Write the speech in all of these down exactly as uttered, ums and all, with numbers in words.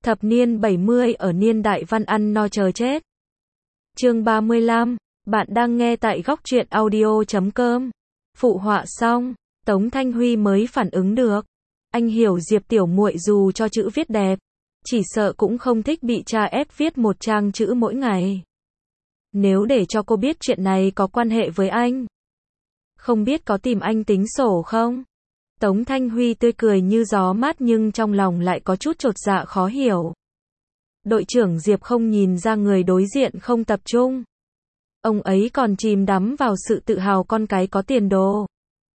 Thập niên bảy mươi ở niên đại văn ăn no chờ chết. Chương ba mươi lăm, bạn đang nghe tại góc truyện audio chấm com. Phụ họa xong, Tống Thanh Huy mới phản ứng được. Anh hiểu Diệp tiểu muội dù cho chữ viết đẹp, chỉ sợ cũng không thích bị cha ép viết một trang chữ mỗi ngày. Nếu để cho cô biết chuyện này có quan hệ với anh, không biết có tìm anh tính sổ không? Tống Thanh Huy tươi cười như gió mát nhưng trong lòng lại có chút chột dạ khó hiểu. Đội trưởng Diệp không nhìn ra người đối diện không tập trung. Ông ấy còn chìm đắm vào sự tự hào con cái có tiền đồ.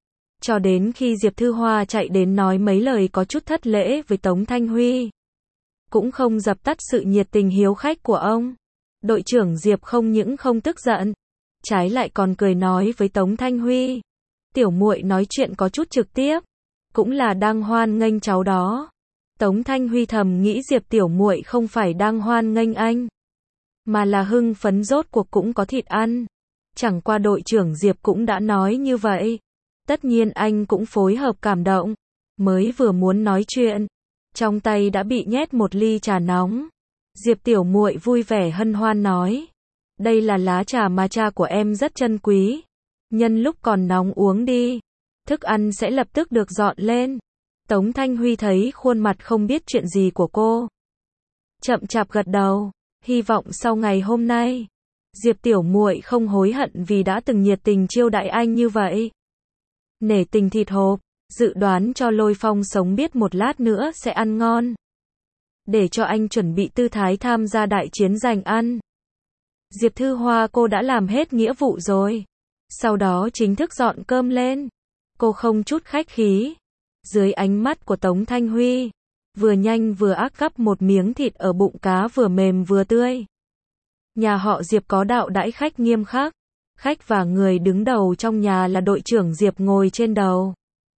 Cho đến khi Diệp Thư Hoa chạy đến nói mấy lời có chút thất lễ với Tống Thanh Huy, cũng không dập tắt sự nhiệt tình hiếu khách của ông. Đội trưởng Diệp không những không tức giận, trái lại còn cười nói với Tống Thanh Huy. Tiểu muội nói chuyện có chút trực tiếp, cũng là đang hoan nghênh cháu đó. Tống Thanh Huy thầm nghĩ Diệp tiểu muội không phải đang hoan nghênh anh, mà là hưng phấn rốt cuộc cũng có thịt ăn. Chẳng qua đội trưởng Diệp cũng đã nói như vậy. Tất nhiên anh cũng phối hợp cảm động. Mới vừa muốn nói chuyện, trong tay đã bị nhét một ly trà nóng. Diệp tiểu muội vui vẻ hân hoan nói. Đây là lá trà mà cha của em rất trân quý. Nhân lúc còn nóng uống đi. Thức ăn sẽ lập tức được dọn lên. Tống Thanh Huy thấy khuôn mặt không biết chuyện gì của cô, chậm chạp gật đầu. Hy vọng sau ngày hôm nay, Diệp tiểu muội không hối hận vì đã từng nhiệt tình chiêu đãi anh như vậy. Nể tình thịt hộp, dự đoán cho Lôi Phong sống biết một lát nữa sẽ ăn ngon. Để cho anh chuẩn bị tư thái tham gia đại chiến giành ăn. Diệp Thư Hoa cô đã làm hết nghĩa vụ rồi. Sau đó chính thức dọn cơm lên. Cô không chút khách khí. Dưới ánh mắt của Tống Thanh Huy, vừa nhanh vừa ác gắp một miếng thịt ở bụng cá vừa mềm vừa tươi. Nhà họ Diệp có đạo đãi khách nghiêm khắc. Khách và người đứng đầu trong nhà là đội trưởng Diệp ngồi trên đầu.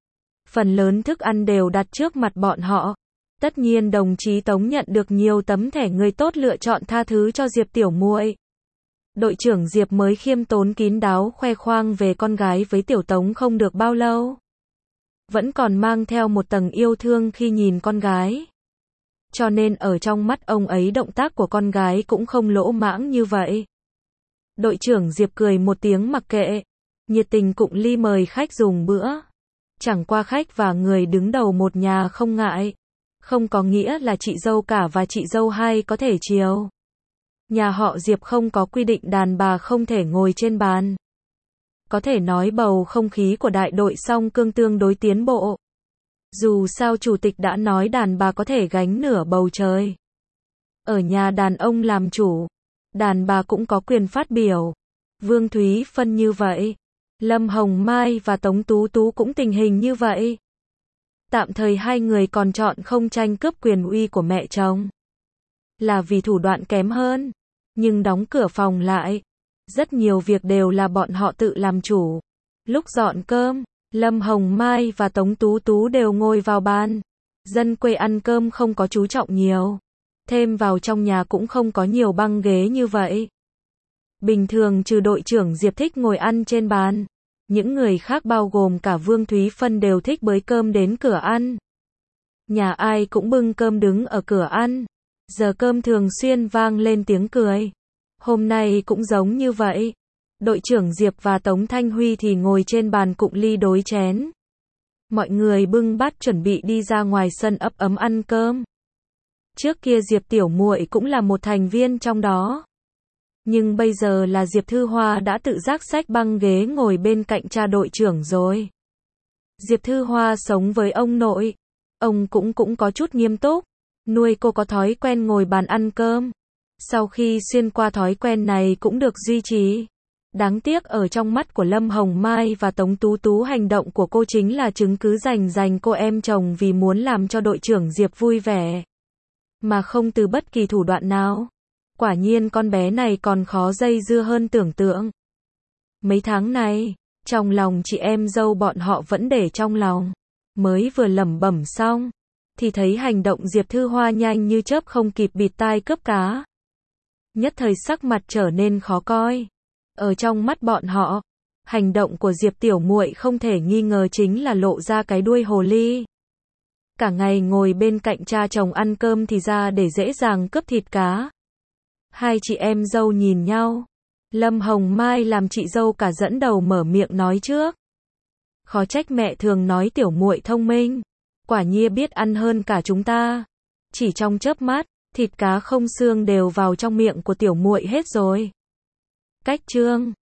Phần lớn thức ăn đều đặt trước mặt bọn họ. Tất nhiên đồng chí Tống nhận được nhiều tấm thẻ người tốt lựa chọn tha thứ cho Diệp tiểu muội. Đội trưởng Diệp mới khiêm tốn kín đáo khoe khoang về con gái với tiểu Tống không được bao lâu. Vẫn còn mang theo một tầng yêu thương khi nhìn con gái. Cho nên ở trong mắt ông ấy động tác của con gái cũng không lỗ mãng như vậy. Đội trưởng Diệp cười một tiếng mặc kệ. Nhiệt tình cụng ly mời khách dùng bữa. Chẳng qua khách và người đứng đầu một nhà không ngại. Không có nghĩa là chị dâu cả và chị dâu hai có thể chiều. Nhà họ Diệp không có quy định đàn bà không thể ngồi trên bàn. Có thể nói bầu không khí của đại đội song cương tương đối tiến bộ. Dù sao chủ tịch đã nói đàn bà có thể gánh nửa bầu trời. Ở nhà đàn ông làm chủ, đàn bà cũng có quyền phát biểu. Vương Thúy Phân như vậy. Lâm Hồng Mai và Tống Tú Tú cũng tình hình như vậy. Tạm thời hai người còn chọn không tranh cướp quyền uy của mẹ chồng. Là vì thủ đoạn kém hơn. Nhưng đóng cửa phòng lại. Rất nhiều việc đều là bọn họ tự làm chủ. Lúc dọn cơm, Lâm Hồng Mai và Tống Tú Tú đều ngồi vào bàn. Dân quê ăn cơm không có chú trọng nhiều. Thêm vào trong nhà cũng không có nhiều băng ghế như vậy. Bình thường trừ đội trưởng Diệp thích ngồi ăn trên bàn. Những người khác bao gồm cả Vương Thúy Phân đều thích bới cơm đến cửa ăn. Nhà ai cũng bưng cơm đứng ở cửa ăn. Giờ cơm thường xuyên vang lên tiếng cười. Hôm nay cũng giống như vậy. Đội trưởng Diệp và Tống Thanh Huy thì ngồi trên bàn cụng ly đối chén. Mọi người bưng bát chuẩn bị đi ra ngoài sân ấp ấm ăn cơm. Trước kia Diệp tiểu muội cũng là một thành viên trong đó. Nhưng bây giờ là Diệp Thư Hoa đã tự giác xách băng ghế ngồi bên cạnh cha đội trưởng rồi. Diệp Thư Hoa sống với ông nội. Ông cũng cũng có chút nghiêm túc. Nuôi cô có thói quen ngồi bàn ăn cơm. Sau khi xuyên qua thói quen này cũng được duy trì. Đáng tiếc ở trong mắt của Lâm Hồng Mai và Tống Tú Tú hành động của cô chính là chứng cứ rành rành cô em chồng vì muốn làm cho đội trưởng Diệp vui vẻ. Mà không từ bất kỳ thủ đoạn nào. Quả nhiên con bé này còn khó dây dưa hơn tưởng tượng. Mấy tháng này, trong lòng chị em dâu bọn họ vẫn để trong lòng. Mới vừa lẩm bẩm xong, thì thấy hành động Diệp Thư Hoa nhanh như chớp không kịp bịt tai cướp cá. Nhất thời sắc mặt trở nên khó coi. Ở trong mắt bọn họ, hành động của Diệp tiểu muội không thể nghi ngờ chính là lộ ra cái đuôi hồ ly. cả ngày ngồi bên cạnh cha chồng ăn cơm thì ra để dễ dàng cướp thịt cá. Hai chị em dâu nhìn nhau. Lâm Hồng Mai làm chị dâu cả dẫn đầu mở miệng nói trước. Khó trách mẹ thường nói tiểu muội thông minh. Quả nhiên biết ăn hơn cả chúng ta. Chỉ trong chớp mắt, thịt cá không xương đều vào trong miệng của tiểu muội hết rồi. Cách chương